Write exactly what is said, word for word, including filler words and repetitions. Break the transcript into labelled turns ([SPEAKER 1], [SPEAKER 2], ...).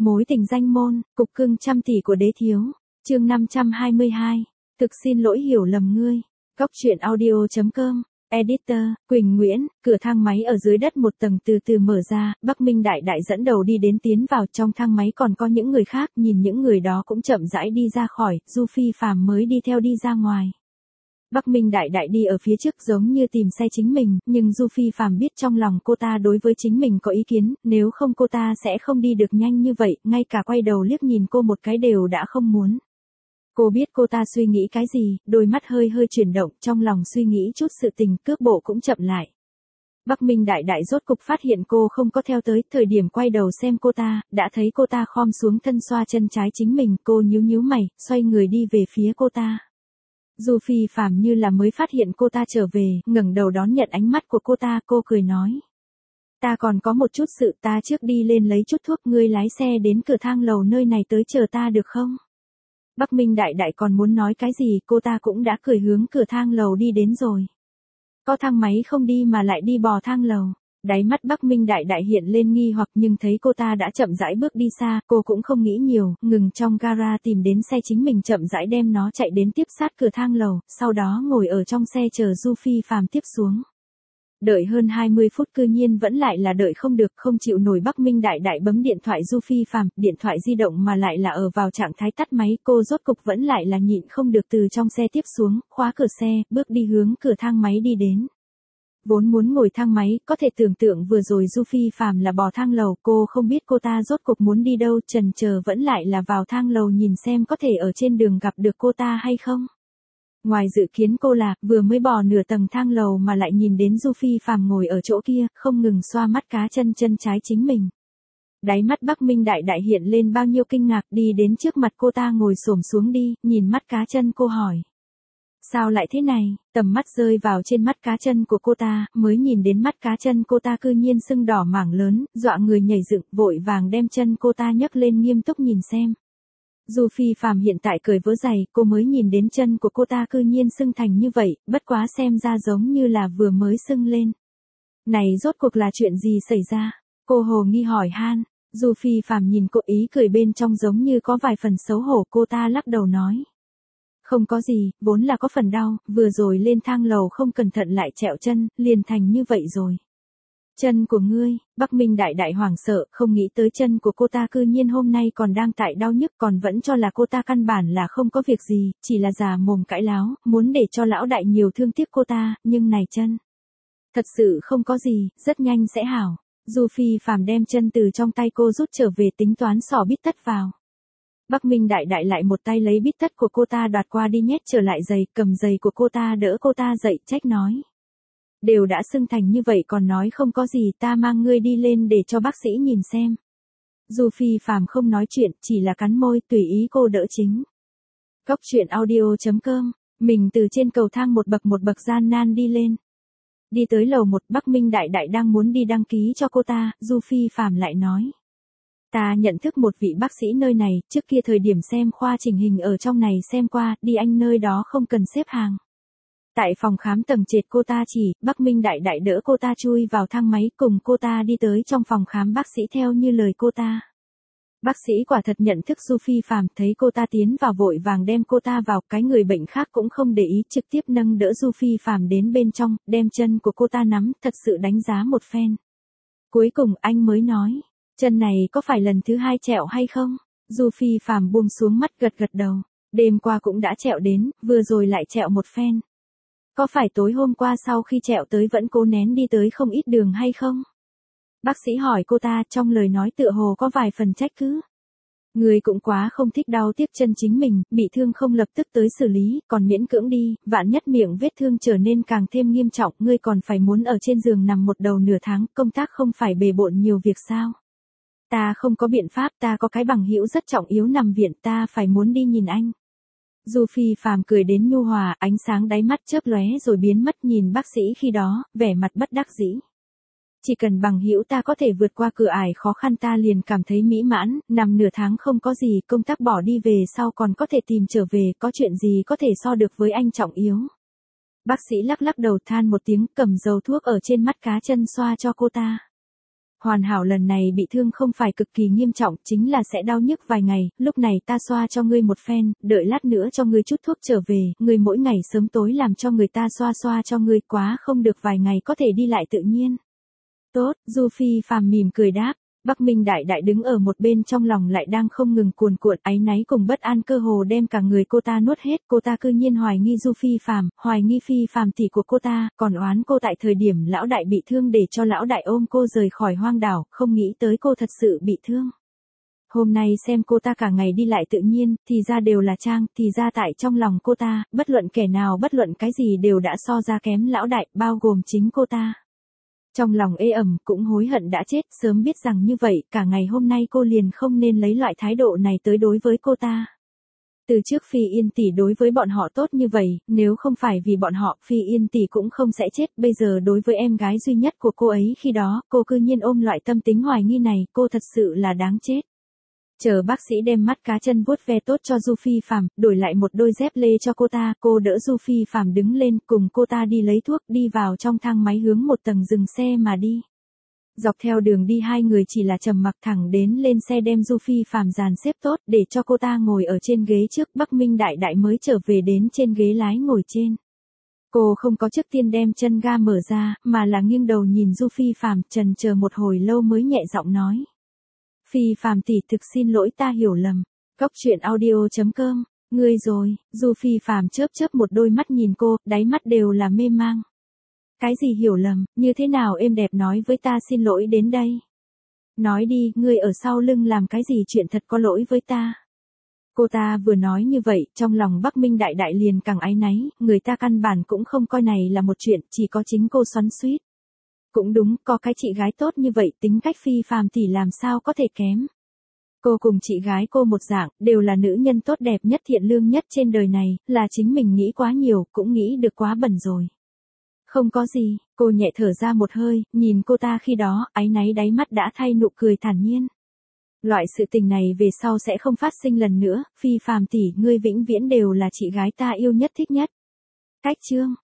[SPEAKER 1] Mối tình danh môn, cục cưng trăm tỷ của đế thiếu. Chương năm trăm hai mươi hai. Thực xin lỗi hiểu lầm ngươi. Góc truyện audio chấm com. Editor, Quỳnh Nguyễn. Cửa thang máy ở dưới đất một tầng từ từ mở ra, Bắc Minh Đại Đại dẫn đầu đi đến tiến vào, trong thang máy còn có những người khác, nhìn những người đó cũng chậm rãi đi ra khỏi, Du Phi Phàm mới đi theo đi ra ngoài. Bắc Minh Đại Đại đi ở phía trước giống như tìm xe chính mình, nhưng Du Phi Phàm biết trong lòng cô ta đối với chính mình có ý kiến, nếu không cô ta sẽ không đi được nhanh như vậy, ngay cả quay đầu liếc nhìn cô một cái đều đã không muốn. Cô biết cô ta suy nghĩ cái gì, đôi mắt hơi hơi chuyển động, trong lòng suy nghĩ chút sự tình, cước bộ cũng chậm lại. Bắc Minh Đại Đại rốt cục phát hiện cô không có theo tới, thời điểm quay đầu xem cô ta, đã thấy cô ta khom xuống thân xoa chân trái chính mình, cô nhíu nhíu mày, xoay người đi về phía cô ta. Du Phi Phàm như là mới phát hiện cô ta trở về, ngẩng đầu đón nhận ánh mắt của cô ta, cô cười nói. Ta còn có một chút sự, ta trước đi lên lấy chút thuốc, ngươi lái xe đến cửa thang lầu nơi này tới chờ ta được không? Bắc Minh Đại Đại còn muốn nói cái gì, cô ta cũng đã cười hướng cửa thang lầu đi đến rồi. Có thang máy không đi mà lại đi bò thang lầu. Đáy mắt Bắc Minh Đại Đại hiện lên nghi hoặc, nhưng thấy cô ta đã chậm rãi bước đi xa, cô cũng không nghĩ nhiều, ngừng trong gara tìm đến xe chính mình, chậm rãi đem nó chạy đến tiếp sát cửa thang lầu, sau đó ngồi ở trong xe chờ Du Phi Phàm tiếp xuống. Đợi hơn hai mươi phút cư nhiên vẫn lại là đợi không được, không chịu nổi. Bắc Minh Đại Đại bấm điện thoại Du Phi Phàm, điện thoại di động mà lại là ở vào trạng thái tắt máy, cô rốt cục vẫn lại là nhịn không được từ trong xe tiếp xuống, khóa cửa xe, bước đi hướng cửa thang máy đi đến. Vốn muốn ngồi thang máy, có thể tưởng tượng vừa rồi Du Phi Phàm là bò thang lầu, cô không biết cô ta rốt cục muốn đi đâu, chần chờ vẫn lại là vào thang lầu nhìn xem có thể ở trên đường gặp được cô ta hay không. Ngoài dự kiến cô là, vừa mới bò nửa tầng thang lầu mà lại nhìn đến Du Phi Phàm ngồi ở chỗ kia, không ngừng xoa mắt cá chân chân trái chính mình. Đáy mắt Bắc Minh Đại Đại hiện lên bao nhiêu kinh ngạc, đi đến trước mặt cô ta ngồi xổm xuống đi, nhìn mắt cá chân cô hỏi. Sao lại thế này? Tầm mắt rơi vào trên mắt cá chân của cô ta, mới nhìn đến mắt cá chân cô ta cư nhiên sưng đỏ mảng lớn, dọa người nhảy dựng, vội vàng đem chân cô ta nhấc lên nghiêm túc nhìn xem. Du Phi Phàm hiện tại cởi vớ giày, cô mới nhìn đến chân của cô ta cư nhiên sưng thành như vậy, bất quá xem ra giống như là vừa mới sưng lên. Này rốt cuộc là chuyện gì xảy ra? Cô hồ nghi hỏi han. Du Phi Phàm nhìn cô, ý cười bên trong giống như có vài phần xấu hổ, cô ta lắc đầu nói. Không có gì, vốn là có phần đau, vừa rồi lên thang lầu không cẩn thận lại trẹo chân, liền thành như vậy rồi. Chân của ngươi. Bắc Minh Đại Đại hoảng sợ, không nghĩ tới chân của cô ta cư nhiên hôm nay còn đang tại đau nhức, còn vẫn cho là cô ta căn bản là không có việc gì, chỉ là già mồm cãi láo, muốn để cho lão đại nhiều thương tiếc cô ta, nhưng này chân. Thật sự không có gì, rất nhanh sẽ hảo. Du Phi Phàm đem chân từ trong tay cô rút trở về, tính toán xỏ bít tất vào. Bắc Minh Đại Đại lại một tay lấy bít tất của cô ta đoạt qua đi nhét trở lại giày, cầm giày của cô ta đỡ cô ta dậy, trách nói. Đều đã sưng thành như vậy còn nói không có gì, ta mang ngươi đi lên để cho bác sĩ nhìn xem. Du Phi Phàm không nói chuyện, chỉ là cắn môi, tùy ý cô đỡ chính. Góc truyện audio chấm com. Mình từ trên cầu thang một bậc một bậc gian nan đi lên. Đi tới lầu một, Bắc Minh Đại Đại đang muốn đi đăng ký cho cô ta, Du Phi Phàm lại nói. Ta nhận thức một vị bác sĩ nơi này, trước kia thời điểm xem khoa chỉnh hình ở trong này xem qua, đi anh nơi đó không cần xếp hàng. Tại phòng khám tầng trệt cô ta chỉ, Bắc Minh Đại Đại đỡ cô ta chui vào thang máy, cùng cô ta đi tới trong phòng khám bác sĩ theo như lời cô ta. Bác sĩ quả thật nhận thức Du Phi Phàm, thấy cô ta tiến vào vội vàng đem cô ta vào, cái người bệnh khác cũng không để ý, trực tiếp nâng đỡ Du Phi Phàm đến bên trong, đem chân của cô ta nắm, thật sự đánh giá một phen. Cuối cùng anh mới nói, chân này có phải lần thứ hai trẹo hay không? Du Phi Phàm buông xuống mắt gật gật đầu, đêm qua cũng đã trẹo đến, vừa rồi lại trẹo một phen. Có phải tối hôm qua sau khi trẹo tới vẫn cố nén đi tới không ít đường hay không? Bác sĩ hỏi cô ta, trong lời nói tựa hồ có vài phần trách cứ. Người cũng quá không thích đau tiếc chân chính mình, bị thương không lập tức tới xử lý, còn miễn cưỡng đi, vạn nhất miệng vết thương trở nên càng thêm nghiêm trọng, ngươi còn phải muốn ở trên giường nằm một đầu nửa tháng, công tác không phải bề bộn nhiều việc sao? Ta không có biện pháp, ta có cái bằng hữu rất trọng yếu nằm viện, ta phải muốn đi nhìn anh. Du Phi Phàm cười đến nhu hòa, ánh sáng đáy mắt chớp lóe rồi biến mất, nhìn bác sĩ khi đó, vẻ mặt bất đắc dĩ. Chỉ cần bằng hữu ta có thể vượt qua cửa ải khó khăn ta liền cảm thấy mỹ mãn, nằm nửa tháng không có gì, công tác bỏ đi về sau còn có thể tìm trở về, có chuyện gì có thể so được với anh trọng yếu. Bác sĩ lắc lắc đầu than một tiếng, cầm dầu thuốc ở trên mắt cá chân xoa cho cô ta. Hoàn hảo lần này bị thương không phải cực kỳ nghiêm trọng, chính là sẽ đau nhức vài ngày, lúc này ta xoa cho ngươi một phen, đợi lát nữa cho ngươi chút thuốc trở về, ngươi mỗi ngày sớm tối làm cho người ta xoa xoa cho ngươi, quá không được vài ngày có thể đi lại tự nhiên. Tốt, Du Phi Phàm mỉm cười đáp. Bắc Minh Đại Đại đứng ở một bên trong lòng lại đang không ngừng cuồn cuộn, áy náy cùng bất an cơ hồ đem cả người cô ta nuốt hết, cô ta cư nhiên hoài nghi Du Phi Phàm, hoài nghi Phi Phàm tỷ của cô ta, còn oán cô tại thời điểm lão đại bị thương để cho lão đại ôm cô rời khỏi hoang đảo, không nghĩ tới cô thật sự bị thương. Hôm nay xem cô ta cả ngày đi lại tự nhiên, thì ra đều là trang, thì ra tại trong lòng cô ta, bất luận kẻ nào bất luận cái gì đều đã so ra kém lão đại, bao gồm chính cô ta. Trong lòng ê ẩm, cũng hối hận đã chết, sớm biết rằng như vậy, cả ngày hôm nay cô liền không nên lấy loại thái độ này tới đối với cô ta. Từ trước Phi Yên tỷ đối với bọn họ tốt như vậy, nếu không phải vì bọn họ, Phi Yên tỷ cũng không sẽ chết, bây giờ đối với em gái duy nhất của cô ấy khi đó, cô cư nhiên ôm loại tâm tính hoài nghi này, cô thật sự là đáng chết. Chờ bác sĩ đem mắt cá chân vuốt ve tốt cho Du Phi Phàm, đổi lại một đôi dép lê cho cô ta, cô đỡ Du Phi Phàm đứng lên, cùng cô ta đi lấy thuốc, đi vào trong thang máy hướng một tầng dừng xe mà đi. Dọc theo đường đi hai người chỉ là trầm mặc, thẳng đến lên xe đem Du Phi Phàm dàn xếp tốt, để cho cô ta ngồi ở trên ghế trước, Bắc Minh Đại Đại mới trở về đến trên ghế lái ngồi trên. Cô không có trước tiên đem chân ga mở ra, mà là nghiêng đầu nhìn Du Phi Phàm, chần chờ một hồi lâu mới nhẹ giọng nói. Phi Phàm tỷ, thực xin lỗi, ta hiểu lầm. Cóc truyện audio chấm com, ngươi rồi. Du Phi Phàm chớp chớp một đôi mắt nhìn cô, đáy mắt đều là mê mang. Cái gì hiểu lầm, như thế nào êm đẹp nói với ta xin lỗi đến đây. Nói đi, ngươi ở sau lưng làm cái gì chuyện thật có lỗi với ta. Cô ta vừa nói như vậy, trong lòng Bắc Minh Đại Đại liền càng áy náy, người ta căn bản cũng không coi này là một chuyện, chỉ có chính cô xoắn xuýt. Cũng đúng, có cái chị gái tốt như vậy, tính cách Phi Phàm tỷ làm sao có thể kém. Cô cùng chị gái cô một dạng, đều là nữ nhân tốt đẹp nhất thiện lương nhất trên đời này, là chính mình nghĩ quá nhiều, cũng nghĩ được quá bẩn rồi. Không có gì, cô nhẹ thở ra một hơi, nhìn cô ta khi đó, áy náy đáy mắt đã thay nụ cười thản nhiên. Loại sự tình này về sau sẽ không phát sinh lần nữa, Phi Phàm tỷ, ngươi vĩnh viễn đều là chị gái ta yêu nhất thích nhất. Cách chương